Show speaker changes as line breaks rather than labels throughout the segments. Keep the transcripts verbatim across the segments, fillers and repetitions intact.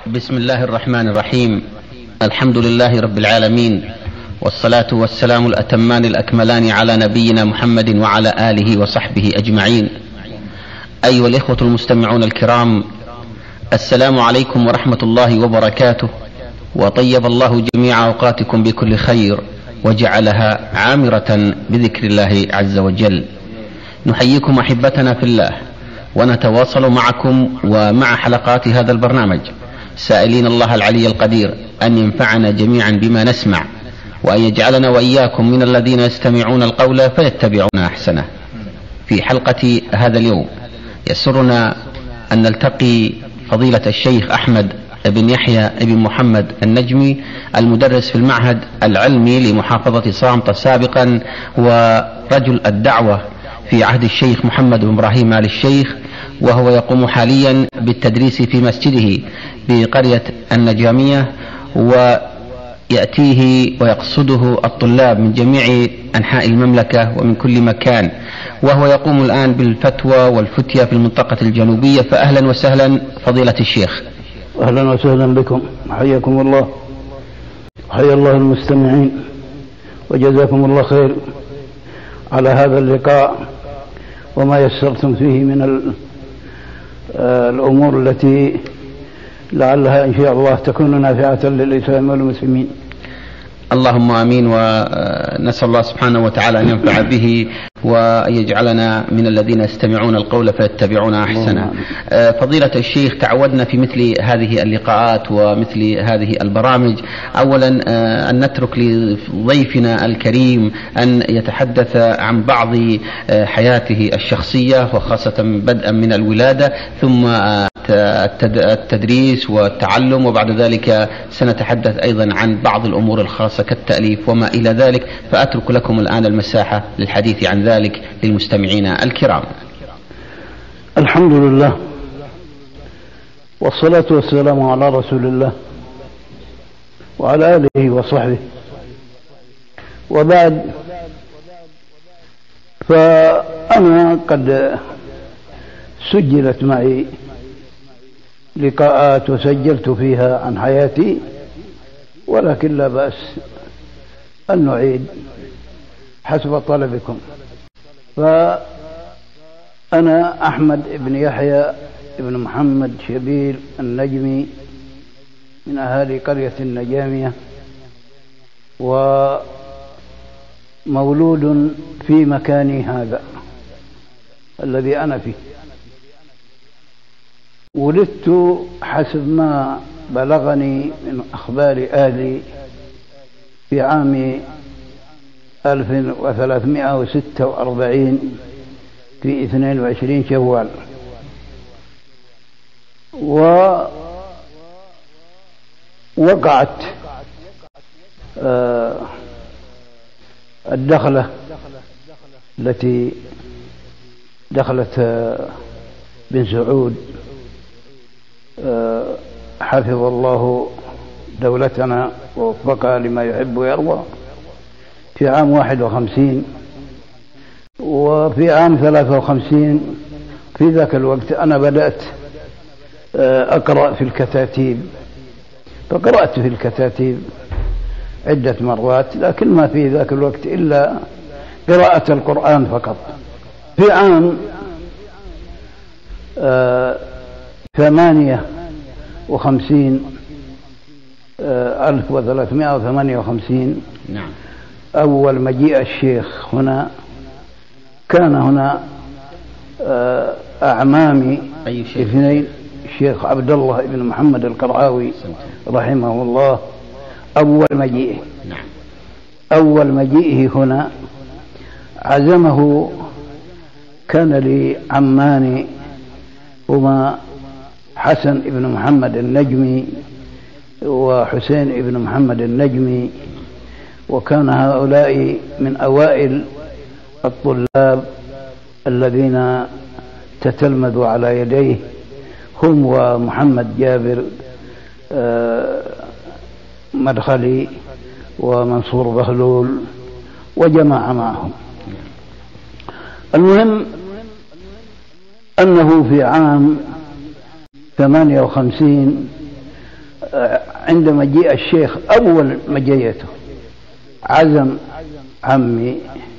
بسم الله الرحمن الرحيم. الحمد لله رب العالمين، والصلاة والسلام الأتمان الأكملان على نبينا محمد وعلى آله وصحبه أجمعين. أيها الإخوة المستمعون الكرام، السلام عليكم ورحمة الله وبركاته، وطيب الله جميع أوقاتكم بكل خير وجعلها عامرة بذكر الله عز وجل. نحييكم أحبتنا في الله، ونتواصل معكم ومع حلقات هذا البرنامج سائلين الله العلي القدير أن ينفعنا جميعا بما نسمع، وأن يجعلنا وإياكم من الذين يستمعون القول فيتبعون أحسنه. في حلقة هذا اليوم يسرنا أن نلتقي فضيلة الشيخ أحمد بن يحيى بن محمد النجمي، المدرس في المعهد العلمي لمحافظة صامتة سابقا، ورجل الدعوة في عهد الشيخ محمد بن إبراهيم آل الشيخ، وهو يقوم حاليا بالتدريس في مسجده بقرية النجامية، ويأتيه ويقصده الطلاب من جميع أنحاء المملكة ومن كل مكان، وهو يقوم الآن بالفتوى والفتية في المنطقة الجنوبية. فأهلا وسهلا فضيلة الشيخ.
أهلا وسهلا بكم، حياكم الله، حيا الله المستمعين، وجزاكم الله خير على هذا اللقاء وما يسرتم فيه من الأمور التي لعلها إن شاء الله تكون نافعة للإسلام والمسلمين.
اللهم آمين، ونسأل الله سبحانه وتعالى أن ينفع به وأن يجعلنا من الذين يستمعون القول فيتبعون أحسنه. فضيلة الشيخ، تعودنا في مثل هذه اللقاءات ومثل هذه البرامج أولا أن نترك لضيفنا الكريم أن يتحدث عن بعض حياته الشخصية، وخاصة بدءا من الولادة ثم التدريس والتعلم، وبعد ذلك سنتحدث أيضا عن بعض الأمور الخاصة كالتأليف وما إلى ذلك. فأترك لكم الآن المساحة للحديث عن ذلك للمستمعين الكرام.
الحمد لله، والصلاة والسلام على رسول الله وعلى آله وصحبه، وبعد، فأنا قد سجلت معي لقاءات وسجلت فيها عن حياتي، ولكن لا بأس أن نعيد حسب طلبكم. فأنا أحمد بن يحيى بن محمد شبيل النجمي من أهالي قرية النجامية، ومولود في مكاني هذا الذي أنا فيه. ولدت حسب ما بلغني من أخبار أهلي في عام ألف وثلاثمائة وستة وأربعين في اثنين وعشرين شوال. ووقعت آه الدخلة التي دخلت آه بن سعود آه حفظ الله دولتنا ووفقها لما يحب ويرضى في عام واحد وخمسين. وفي عام ثلاثة وخمسين في ذاك الوقت أنا بدأت أقرأ في الكتاتيب، فقرأت في الكتاتيب عدة مرات، لكن ما في ذاك الوقت إلا قراءة القرآن فقط. في عام ثمانية وخمسين ألف وثلاثمائة وثمانية وخمسين
نعم.
أول مجيء الشيخ هنا، كان هنا أعمامي اثنين، الشيخ عبد الله بن محمد القرعاوي رحمه الله. أول مجيئه
نعم.
أول مجيئه هنا عزمه، كان لي عمان هما حسن بن محمد النجمي وحسين بن محمد النجمي، وكان هؤلاء من أوائل الطلاب الذين تتلمذوا على يديه، هم ومحمد جابر مدخلي ومنصور بهلول وجماعة معهم. المهم أنه في عام ثمانية وخمسين عند مجيء الشيخ أول مجيته عزم عمي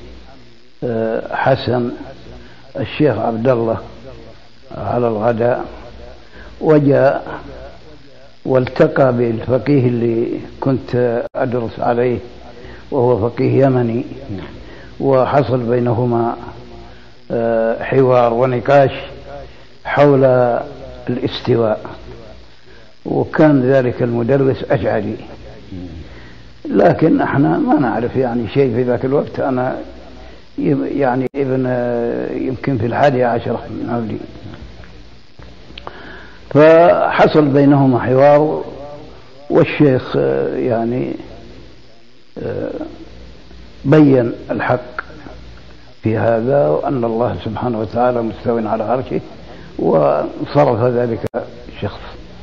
حسن الشيخ عبد الله على الغداء، وجاء والتقى بالفقيه اللي كنت أدرس عليه وهو فقيه يمني، وحصل بينهما حوار ونقاش حول الاستواء، وكان ذلك المدرس أشعري، لكن احنا ما نعرف يعني شيء في ذاك الوقت. أنا يعني ابن يمكن في الحادي عشر من عمري، فحصل بينهما حوار، والشيخ يعني بين الحق في هذا، وأن الله سبحانه وتعالى مستو على عرشه، وصرف ذلك الشخص.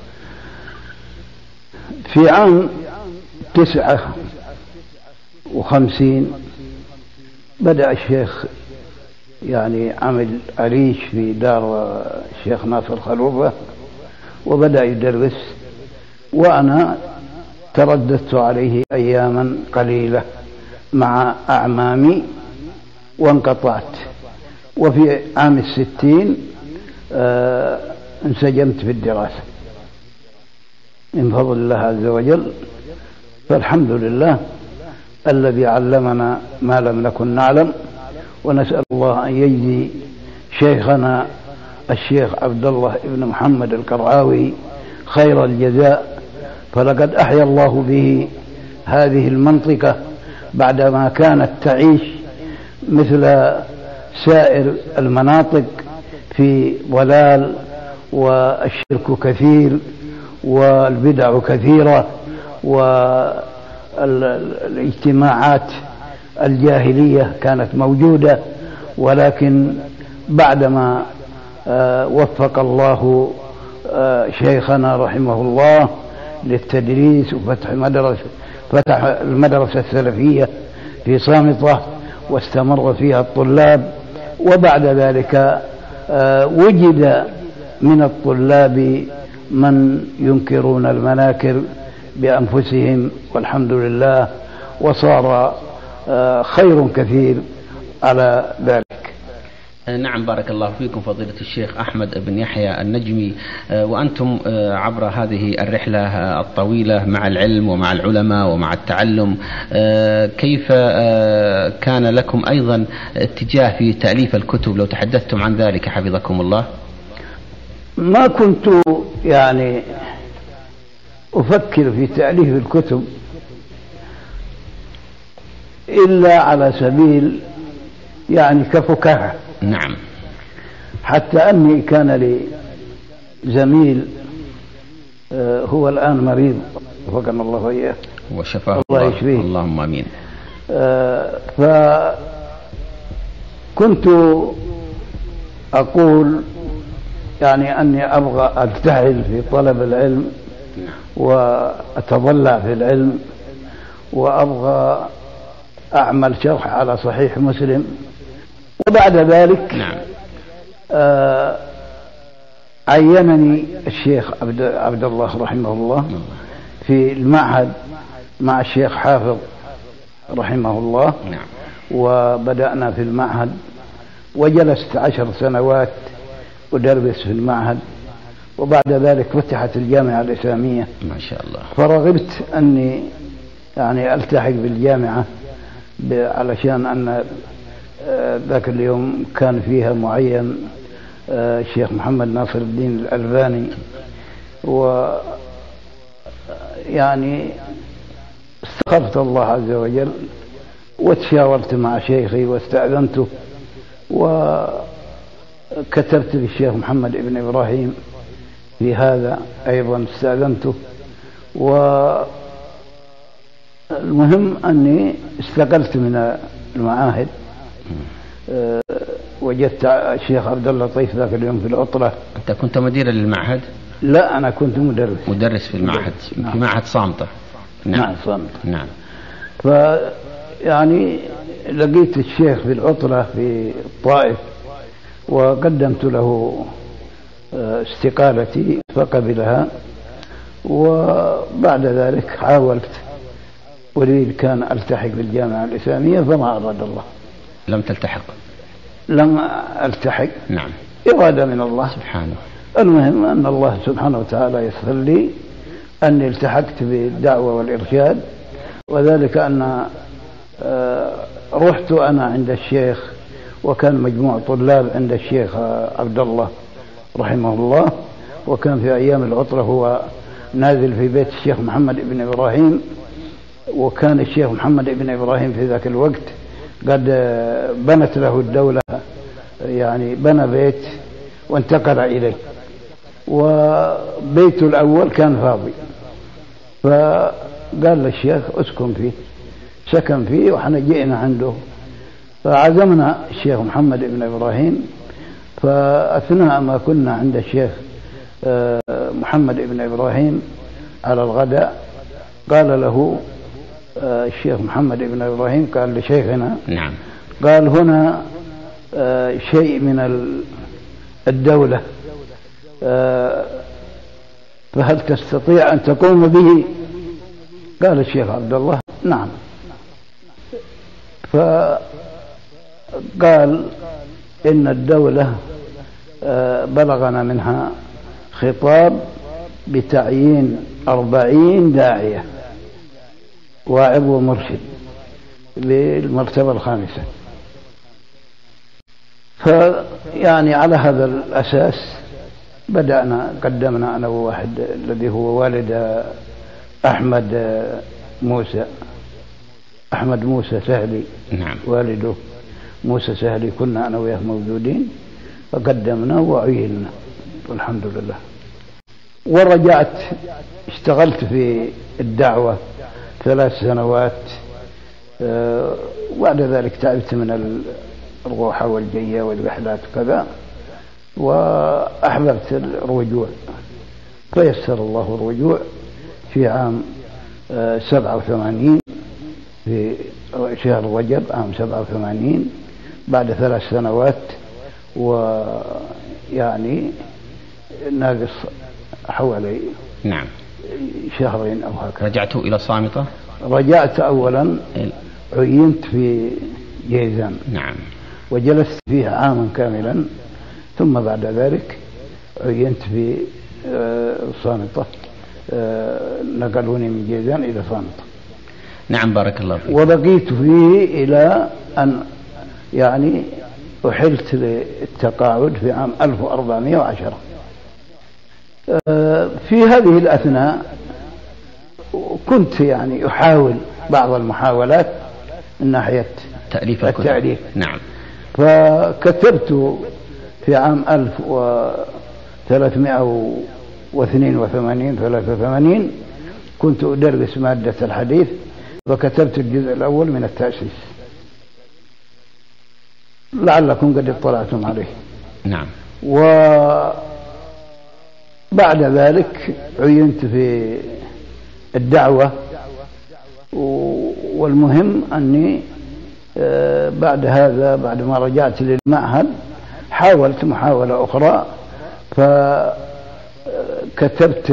في عام تسعة وخمسين بدأ الشيخ يعني عمل عريش في دار الشيخ ناصر خلوفة، وبدأ يدرس، وأنا ترددت عليه أياما قليلة مع أعمامي وانقطعت. وفي عام الستين آه انسجمت في الدراسة من فضل الله عز وجل، فالحمد لله الذي علمنا ما لم نكن نعلم، ونسأل الله أن يجزي شيخنا الشيخ عبد الله بن محمد القرعاوي خير الجزاء، فلقد أحيا الله به هذه المنطقة بعدما كانت تعيش مثل سائر المناطق في ضلال، والشرك كثير والبدع كثيرة والاجتماعات الجاهلية كانت موجودة، ولكن بعدما وفق الله شيخنا رحمه الله للتدريس وفتح مدرسة فتح المدرسة السلفية في صامتة واستمر فيها الطلاب، وبعد ذلك وجد من الطلاب من ينكرون المناكر بأنفسهم، والحمد لله، وصار خير كثير على ذلك.
نعم، بارك الله فيكم فضيلة الشيخ أحمد بن يحيى النجمي، وأنتم عبر هذه الرحلة الطويلة مع العلم ومع العلماء ومع التعلم، كيف كان لكم أيضا اتجاه في تأليف الكتب؟ لو تحدثتم عن ذلك حفظكم الله.
ما كنت يعني أفكر في تأليف الكتب إلا على سبيل يعني كفكاهة.
نعم.
حتى أني كان لي زميل هو الآن مريض وفقنا الله وإياه
وشفاه الله, الله يشفيه، اللهم آمين.
فكنت أقول يعني أني أبغى أجتهد في طلب العلم وأتضلع في العلم، وأبغى أعمل شرح على صحيح مسلم. وبعد ذلك
نعم.
آه عينني الشيخ عبد, عبد الله رحمه الله في المعهد مع الشيخ حافظ رحمه الله.
نعم.
وبدأنا في المعهد، وجلست عشر سنوات أدرس في المعهد، وبعد ذلك فتحت الجامعة الإسلامية
ما شاء الله،
فرغبت أني يعني ألتحق بالجامعة علشان أن ذاك اليوم كان فيها معين الشيخ محمد ناصر الدين الألباني، ويعني استخرت الله عز وجل وتشاورت مع شيخي واستأذنته، وكتبت للشيخ محمد ابن إبراهيم في هذا أيضا استأذنته. والمهم أني استقلت من المعاهد. أه وجدت الشيخ عبد الله طيف ذاك اليوم في العطلة.
أنت كنت مديرا للمعهد؟
لا، أنا كنت مدرس
مدرس في المعهد. نعم. في معهد صامتة.
نعم. نعم صامتة.
نعم.
فيعني لقيت الشيخ في العطلة في الطائف، وقدمت له استقالتي فقبلها، وبعد ذلك حاولت أريد كان ألتحق بالجامعة الإسلامية فما أراد الله.
لم تلتحق؟
لم ألتحق.
نعم.
إرادة من الله
سبحانه.
المهم أن الله سبحانه وتعالى يسر لي أني التحقت بالدعوة والإرشاد، وذلك أن رحت أنا عند الشيخ، وكان مجموع طلاب عند الشيخ عبد الله رحمه الله، وكان في أيام العطلة هو نازل في بيت الشيخ محمد بن إبراهيم، وكان الشيخ محمد بن إبراهيم في ذاك الوقت قد بنت له الدولة، يعني بنى بيت وانتقل إليه، وبيته الأول كان فاضي، فقال للشيخ اسكن فيه، سكن فيه، وحنا جئنا عنده فعزمنا الشيخ محمد بن إبراهيم. فأثناء ما كنا عند الشيخ محمد بن إبراهيم على الغداء قال له الشيخ محمد بن إبراهيم، قال لشيخنا
نعم،
قال هنا شيء من الدولة فهل تستطيع أن تقوم به؟ قال الشيخ عبد الله نعم. فقال إن الدولة بلغنا منها خطاب بتعيين أربعين داعية واعظ ومرشد للمرتبة الخامسة. فيعني على هذا الأساس بدأنا، قدمنا أنا وواحد الذي هو والد أحمد موسى، أحمد موسى سهلي.
نعم.
والده موسى سهلي، كنا أنا وياه موجودين، فقدمنا وعيننا والحمد لله. ورجعت اشتغلت في الدعوة ثلاث سنوات، وبعد ذلك تعبت من الروحة والجية والرحلات وكذا، وأحببت الرجوع، فيسر الله الرجوع في عام سبعة وثمانين في شهر رجب عام سبعة وثمانين، بعد ثلاث سنوات ويعني ناقص حوالي
نعم
شهرين أو هكذا.
رجعت إلى صامتة؟
رجعت أولا عينت في جيزان.
نعم.
وجلست فيه عاما كاملا، ثم بعد ذلك عينت في صامتة، نقلوني من جيزان إلى صامتة.
نعم بارك الله فيك.
وبقيت فيه إلى أن يعني أحلت للتقاعد في عام ألف وأربعمائة وعشرة. في هذه الأثناء كنت يعني أحاول بعض المحاولات من ناحية
تأليف
التأليف.
نعم.
فكتبت في عام ألف وثلاثمائة واثنين وثمانين ثلاثة وثمانين كنت أدرس مادة الحديث، وكتبت الجزء الأول من التأسيس، لعلكم قد اطلعتم عليه.
نعم.
وبعد ذلك عينت في الدعوة، والمهم أني بعد هذا بعد ما رجعت للمعهد حاولت محاولة أخرى، فكتبت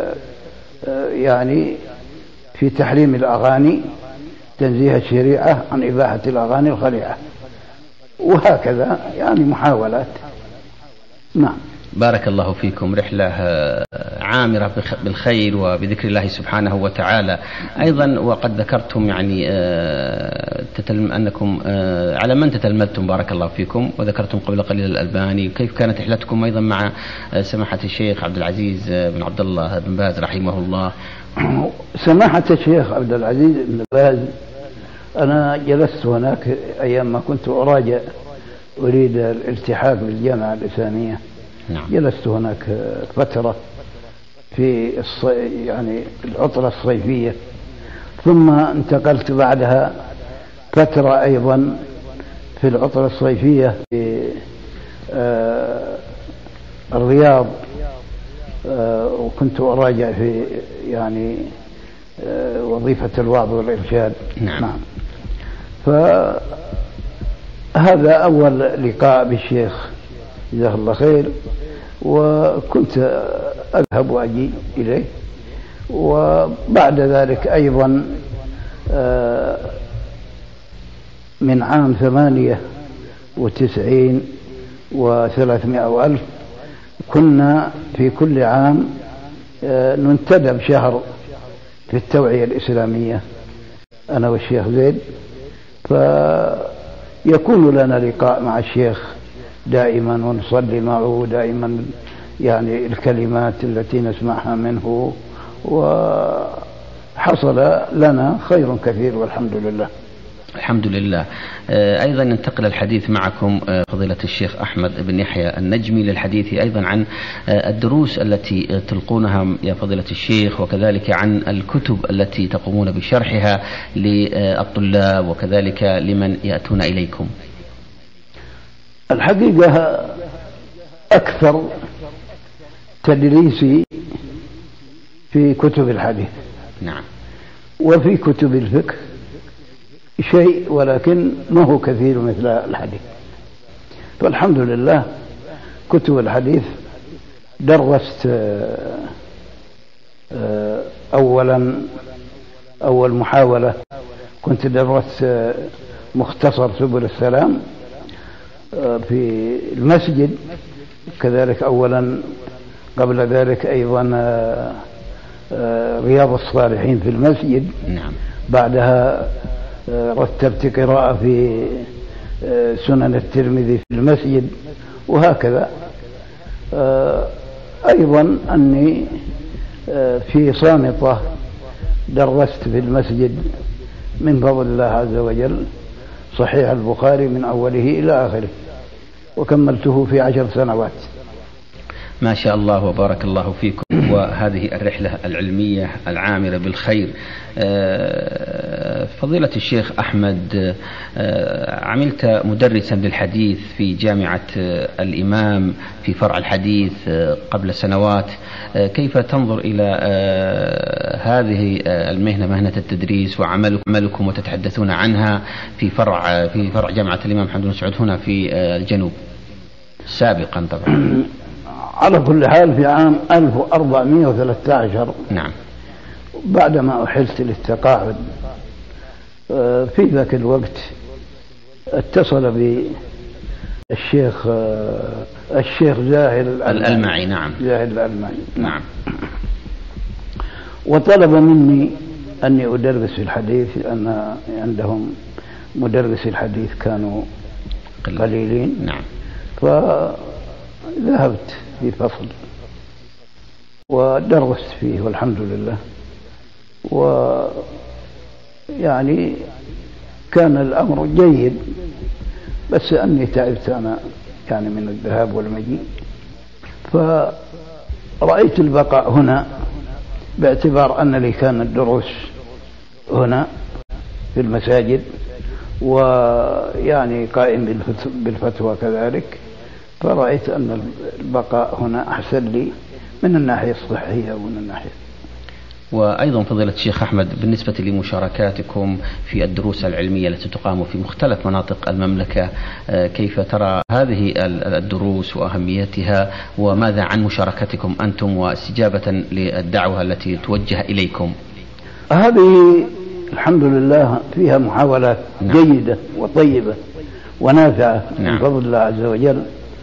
يعني في تحريم الأغاني، تنزيه الشريعة عن إباحة الأغاني الخليعة، وهكذا يعني محاولات. نعم.
بارك الله فيكم. رحلة عامرة بالخير وبذكر الله سبحانه وتعالى. أيضا وقد ذكرتم يعني أنكم على من تتلمذتم بارك الله فيكم، وذكرتم قبل قليل الألباني. كيف كانت رحلتكم أيضا مع سماحة الشيخ عبد العزيز بن عبد الله بن باز رحمه الله؟
سماحة الشيخ عبد العزيز بن باز أنا جلست هناك أيام ما كنت أراجع أريد الالتحاق بالجامعة الإسلامية.
نعم.
جلست هناك فترة في الصي... يعني العطلة الصيفية، ثم انتقلت بعدها فترة أيضا في العطلة الصيفية في آه الرياض، آه وكنت أراجع في يعني آه وظيفة الوعظ والإرشاد.
نعم.
نعم. فهذا أول لقاء بالشيخ جزاه الله خير، وكنت أذهب وأجي إليه، وبعد ذلك أيضا من عام ثمانية وتسعين وثلاثمائة وألف كنا في كل عام ننتدب شهر في التوعية الإسلامية أنا والشيخ زيد، فيكون لنا لقاء مع الشيخ دائما ونصلي معه دائما يعني الكلمات التي نسمعها منه، وحصل لنا خير كثير والحمد لله.
الحمد لله. أيضا ننتقل الحديث معكم فضيلة الشيخ أحمد بن يحيى النجمي للحديث أيضا عن الدروس التي تلقونها يا فضيلة الشيخ، وكذلك عن الكتب التي تقومون بشرحها للطلاب وكذلك لمن يأتون إليكم.
الحقيقة أكثر تدريسي في كتب الحديث،
نعم،
وفي كتب الفقه شيء ولكن ما هو كثير مثل الحديث. فالحمد لله كتب الحديث درست أولا أول محاولة كنت درست مختصر سبل السلام في المسجد، كذلك أولا قبل ذلك أيضا رياض الصالحين في المسجد،
نعم. بعدها
رتبت قراءة في سنن الترمذي في المسجد، وهكذا. أيضا أني في صامتة درست في المسجد من فضل الله عز وجل صحيح البخاري من أوله إلى آخره، وكملته في عشر سنوات.
ما شاء الله وبارك الله فيكم، وهذه الرحلة العلمية العامرة بالخير. فضيلة الشيخ أحمد، عملت مدرسا للحديث في جامعة الإمام في فرع الحديث قبل سنوات، كيف تنظر إلى هذه المهنة، مهنة التدريس، وعملكم وتتحدثون عنها في فرع في فرع جامعة الإمام محمد بن سعود هنا في الجنوب سابقا طبعا؟
على كل حال في عام ألف وأربعمائة وثلاثة عشر،
نعم،
بعدما أحلت للتقاعد في ذاك الوقت اتصل بي الشيخ الشيخ زاهر
الألمعي، نعم،
زاهر الألمعي،
نعم،
وطلب مني أني أدرس في الحديث، لأن عندهم مدرس الحديث كانوا قليلين،
نعم.
فذهبت في فصل ودرست فيه والحمد لله، ويعني كان الأمر جيد، بس أني تعبت أنا يعني من الذهاب والمجيء، فرأيت البقاء هنا باعتبار أن لي كان الدروس هنا في المساجد، ويعني قائم بالفتوى كذلك، فرأيت أن البقاء هنا أحسن لي من الناحية الصحية ومن الناحية.
وأيضا فضيلة الشيخ أحمد، بالنسبة لمشاركاتكم في الدروس العلمية التي تقام في مختلف مناطق المملكة، كيف ترى هذه الدروس وأهميتها، وماذا عن مشاركتكم أنتم واستجابة للدعوة التي توجه إليكم؟
هذه الحمد لله فيها محاولات، نعم، جيدة وطيبة ونافعة، نعم، من فضل الله عز وجل،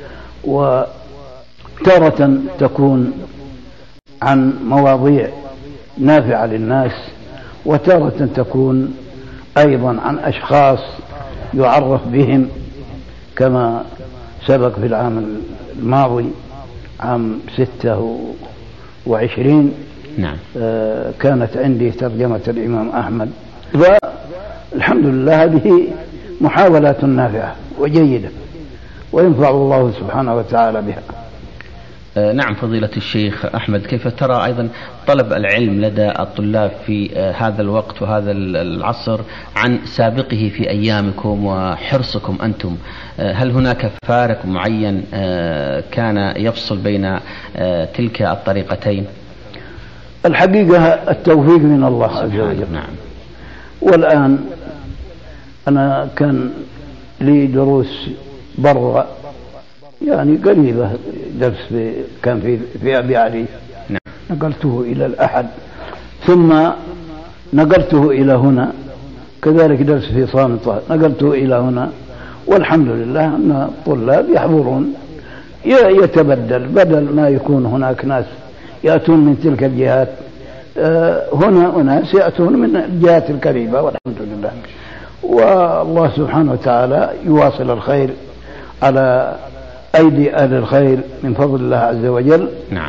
وتارة تكون عن مواضيع نافعة للناس، وتارة تكون أيضا عن أشخاص يعرف بهم، كما سبق في العام الماضي عام ستة وعشرين،
نعم،
آه كانت عندي ترجمة الإمام أحمد. والحمد لله هذه محاولات نافعة وجيدة، وينفع الله سبحانه وتعالى بها.
نعم فضيلة الشيخ أحمد، كيف ترى أيضا طلب العلم لدى الطلاب في هذا الوقت وهذا العصر عن سابقه في أيامكم وحرصكم أنتم؟ هل هناك فارق معين كان يفصل بين تلك الطريقتين؟
الحقيقة التوفيق من الله عز وجل،
نعم.
والآن أنا كان لي دروس برا يعني قريبة، درس في كان في في أبي علي، نعم، نقلته إلى الأحد ثم نقلته إلى هنا، كذلك درس في صامتة نقلته إلى هنا، والحمد لله أن الطلاب يحضرون، يتبدل، بدل ما يكون هناك ناس يأتون من تلك الجهات، هنا أناس يأتون من الجهات القريبة، والحمد لله. والله سبحانه وتعالى يواصل الخير على أيدي أهل الخير من فضل الله عز وجل.
نعم.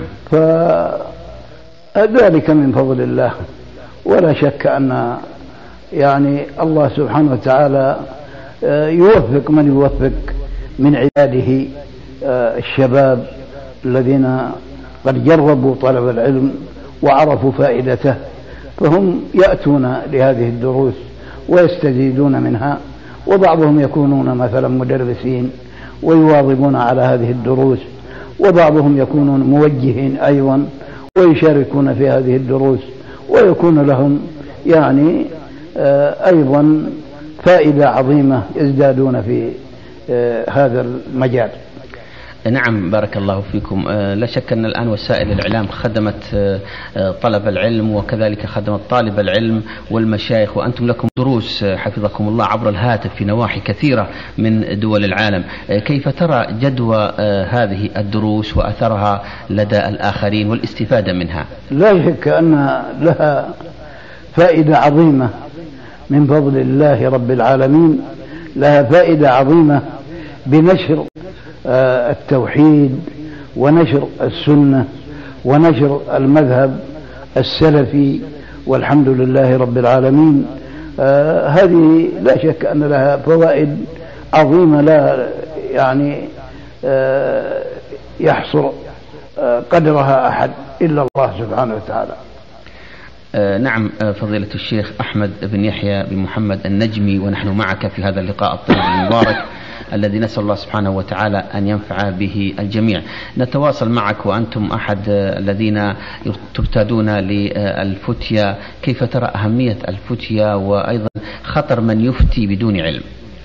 فذلك من فضل الله، ولا شك أن يعني الله سبحانه وتعالى يوفق من يوفق من عباده الشباب الذين قد جربوا طلب العلم وعرفوا فائدته، فهم يأتون لهذه الدروس ويستزيدون منها، وبعضهم يكونون مثلا مدرسين ويواظبون على هذه الدروس، وبعضهم يكونون موجهين أيضا ويشاركون في هذه الدروس، ويكون لهم يعني أيضا فائدة عظيمة يزدادون في هذا المجال.
نعم، بارك الله فيكم. لا شك أن الآن وسائل الإعلام خدمت طلب العلم، وكذلك خدمت طالب العلم والمشايخ، وأنتم لكم دروس حفظكم الله عبر الهاتف في نواحي كثيرة من دول العالم. كيف ترى جدوى هذه الدروس وأثرها لدى الآخرين والاستفادة منها؟
لا شك أن لها فائدة عظيمة من فضل الله رب العالمين، لها فائدة عظيمة بنشر التوحيد ونشر السنة ونشر المذهب السلفي، والحمد لله رب العالمين. آه هذه لا شك أن لها فوائد عظيمة لا يعني آه يحصر آه قدرها أحد إلا الله سبحانه وتعالى.
آه نعم، فضيلة الشيخ أحمد بن يحيى بن محمد النجمي، ونحن معك في هذا اللقاء الطيب المبارك الذي نسأل الله سبحانه وتعالى أن ينفع به الجميع. نتواصل معك وأنتم أحد الذين ترتادون للفتية، كيف ترى أهمية الفتية وأيضا خطر من يفتي بدون علم؟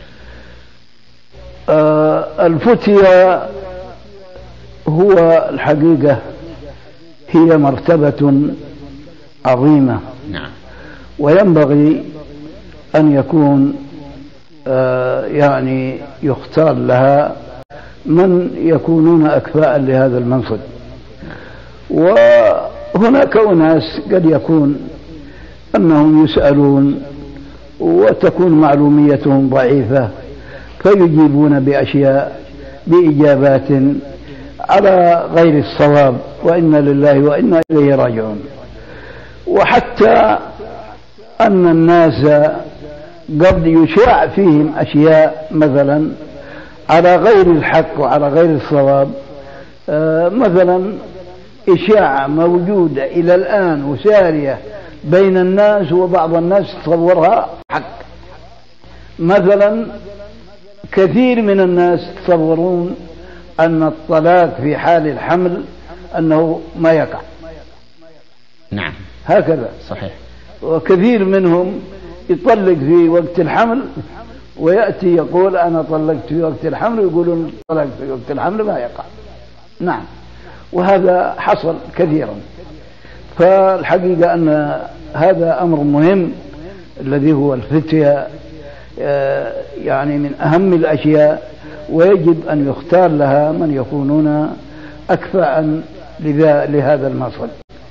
آه الفتية هو الحقيقة هي مرتبة عظيمة.
نعم.
وينبغي أن يكون آه يعني يختار لها من يكونون أكفاء لهذا المنصب. وهناك أناس قد يكون أنهم يسألون وتكون معلوميتهم ضعيفة، فيجيبون بأشياء بإجابات على غير الصواب، وإنا لله وإنا إليه راجعون. وحتى أن الناس قد يشاع فيهم أشياء مثلا على غير الحق وعلى غير الصواب، آه مثلا إشاعة موجودة إلى الآن وسارية بين الناس، وبعض الناس تصورها حق. مثلا كثير من الناس يتصورون أن الطلاق في حال الحمل أنه ما يقع.
نعم،
هكذا
صحيح.
وكثير منهم يطلق في وقت الحمل ويأتي يقول أنا طلقت في وقت الحمل، ويقولون طلقت في وقت الحمل ما يقع. نعم، وهذا حصل كثيرا. فالحقيقة أن هذا أمر مهم الذي هو الفتية، يعني من أهم الأشياء، ويجب أن يختار لها من يكونون أكفاء لهذا المنصب.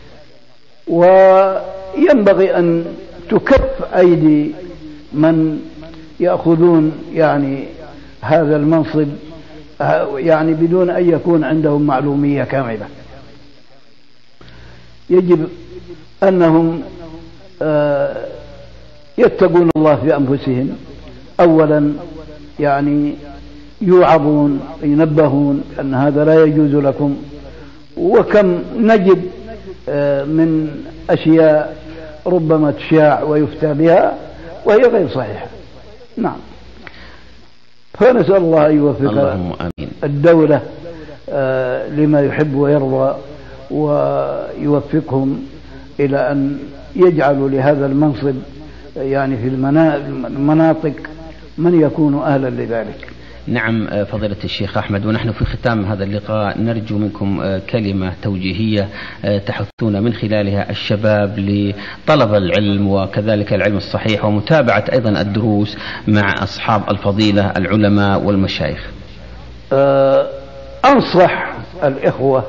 وينبغي أن تكف أيدي من يأخذون يعني هذا المنصب يعني بدون أن يكون عندهم معلومية كاملة. يجب أنهم يتقون الله في أنفسهم أولا، يعني يوعظون ينبهون أن هذا لا يجوز لكم. وكم نجد من أشياء ربما تشاع ويفتى بها وهي غير صحيحة. نعم، فنسأل الله أن يوفق الدولة لما يحب ويرضى، ويوفقهم إلى أن يجعلوا لهذا المنصب يعني في المناطق من يكون أهلا لذلك.
نعم فضيلة الشيخ أحمد، ونحن في ختام هذا اللقاء نرجو منكم كلمة توجيهية تحثون من خلالها الشباب لطلب العلم وكذلك العلم الصحيح ومتابعة أيضا الدروس مع أصحاب الفضيلة العلماء والمشايخ.
أنصح الإخوة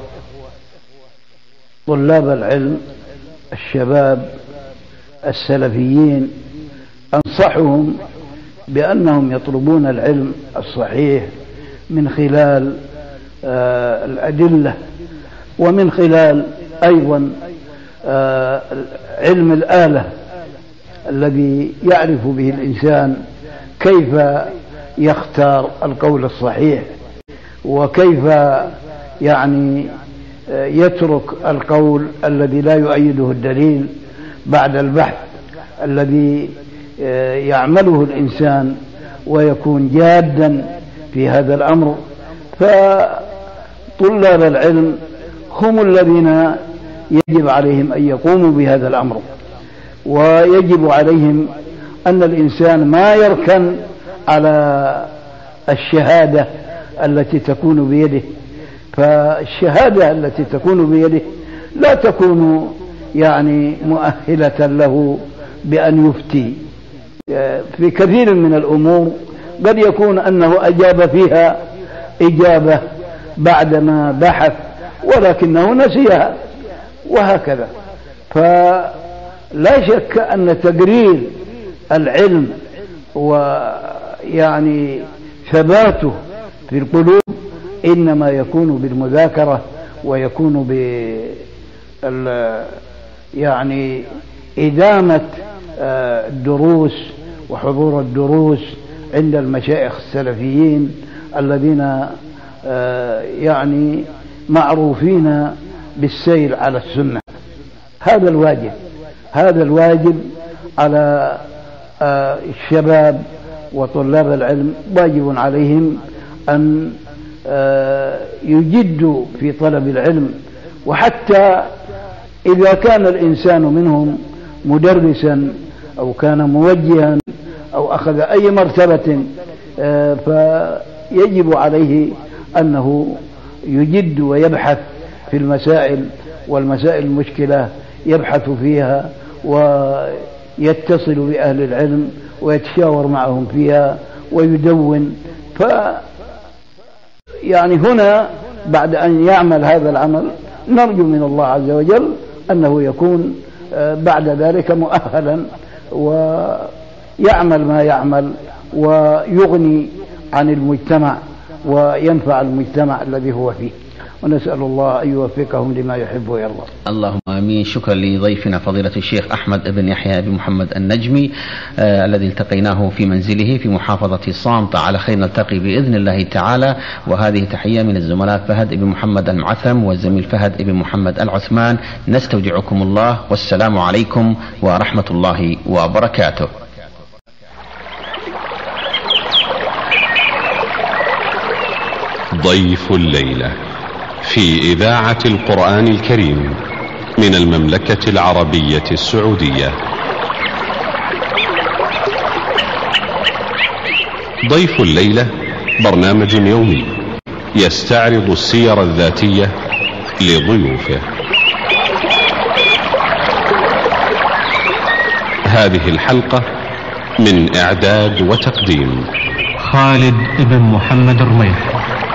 طلاب العلم الشباب السلفيين، أنصحهم بأنهم يطلبون العلم الصحيح من خلال آه الأدلة، ومن خلال أيضا آه علم الآلة الذي يعرف به الإنسان كيف يختار القول الصحيح، وكيف يعني آه يترك القول الذي لا يؤيده الدليل بعد البحث الذي يعمله الإنسان ويكون جادا في هذا الأمر. فطلاب العلم هم الذين يجب عليهم أن يقوموا بهذا الأمر، ويجب عليهم أن الإنسان ما يركن على الشهادة التي تكون بيده، فالشهادة التي تكون بيده لا تكون يعني مؤهلة له بأن يفتي في كثير من الأمور. قد يكون أنه أجاب فيها إجابة بعدما بحث ولكنه نسيها، وهكذا. فلا شك أن تقرير العلم ويعني ثباته في القلوب إنما يكون بالمذاكرة، ويكون ب يعني إدامة الدروس وحضور الدروس عند المشايخ السلفيين الذين يعني معروفين بالسير على السنة. هذا الواجب هذا الواجب على الشباب وطلاب العلم، واجب عليهم أن يجدوا في طلب العلم. وحتى إذا كان الإنسان منهم مدرسا أو كان موجها أو أخذ أي مرتبة، فيجب عليه أنه يجد ويبحث في المسائل، والمسائل المشكلة يبحث فيها ويتصل بأهل العلم ويتشاور معهم فيها ويدون. ف يعني هنا بعد أن يعمل هذا العمل نرجو من الله عز وجل أنه يكون بعد ذلك مؤهلا ويعمل ما يعمل ويغني عن المجتمع وينفع المجتمع الذي هو فيه، ونسأل الله أن يوفقهم لما يحب ويرضى.
اللهم آمين. شكرا لضيفنا فضيلة الشيخ أحمد بن يحيى بن محمد النجمي آه الذي التقيناه في منزله في محافظة صامتة. على خير نلتقي بإذن الله تعالى. وهذه تحية من الزملاء فهد بن محمد المعثم والزميل فهد بن محمد العثمان. نستودعكم الله، والسلام عليكم ورحمة الله وبركاته.
ضيف الليلة في إذاعة القرآن الكريم من المملكة العربية السعودية. ضيف الليلة برنامج يومي يستعرض السير الذاتية لضيوفه. هذه الحلقة من إعداد وتقديم
خالد بن محمد الرميح.